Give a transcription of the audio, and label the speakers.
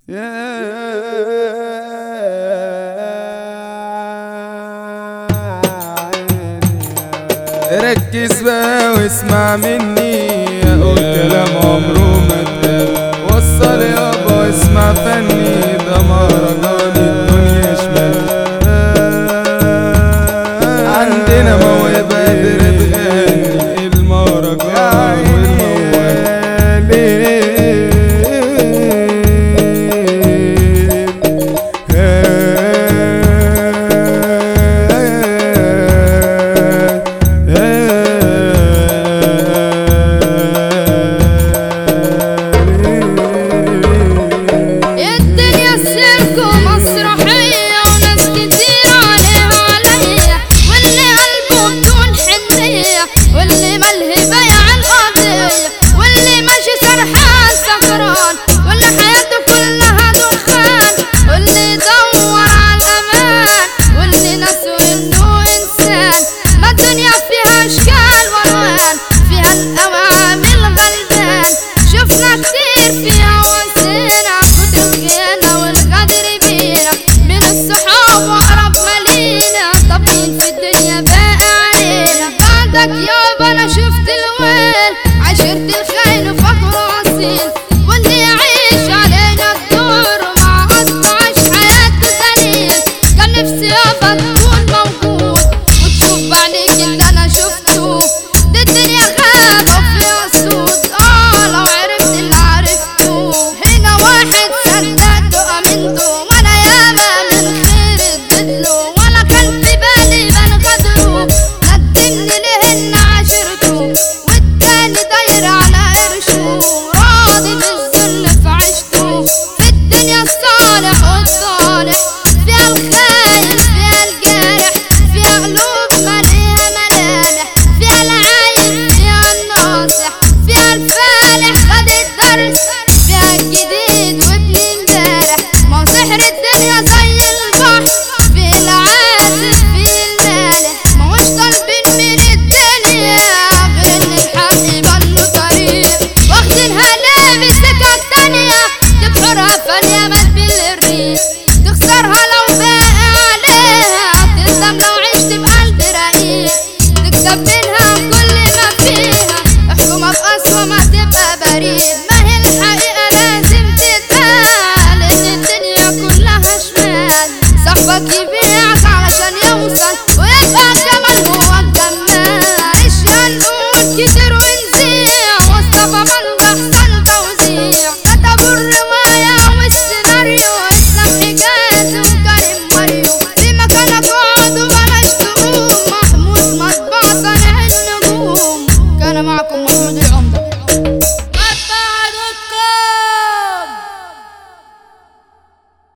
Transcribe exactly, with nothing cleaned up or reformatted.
Speaker 1: ركز بقى واسمع مني، اقول كلام عمره ما اتقال. وصل يابا اسمع فني، ده مهرجان الدنيا شمال. عندنا موهبة قادرة تغني المهرجان والموال.
Speaker 2: يابا انا شفت الويل، عشرت الخاين وفخر اصيل، واللي يعيش علينا الدور مع اصله عاش حياته دليل. كان نفسي يابا تكون موجود وتشوف بعينيك اللي انا شفته. دي الدنيا غابة وفيها صوت، اه لو عرفت اللي عرفته. هنا واحد صدقته امنته، وانا ياما من خير اديتله، ولا كان في بالي بنغدره. ندمني ليه عشرته، والتاني داير على قرشه، راضي بالذل في عيشته. في الدنيا الصالح والصالح، فيها الخاين فيها الجارح، فيها قلوب مليئة ملامح، فيها العايب فيها الناصح، فيها الفالح خد الدرس، فيها الجديد وابن امبارح. ما هو سحر الدنيا زي البحر، في العازف في المالح. ما هوش طالبين من الدنيا غير ان الحق يبان له طريق، واخدينها ليه بسكة تانية تبحرها فانية.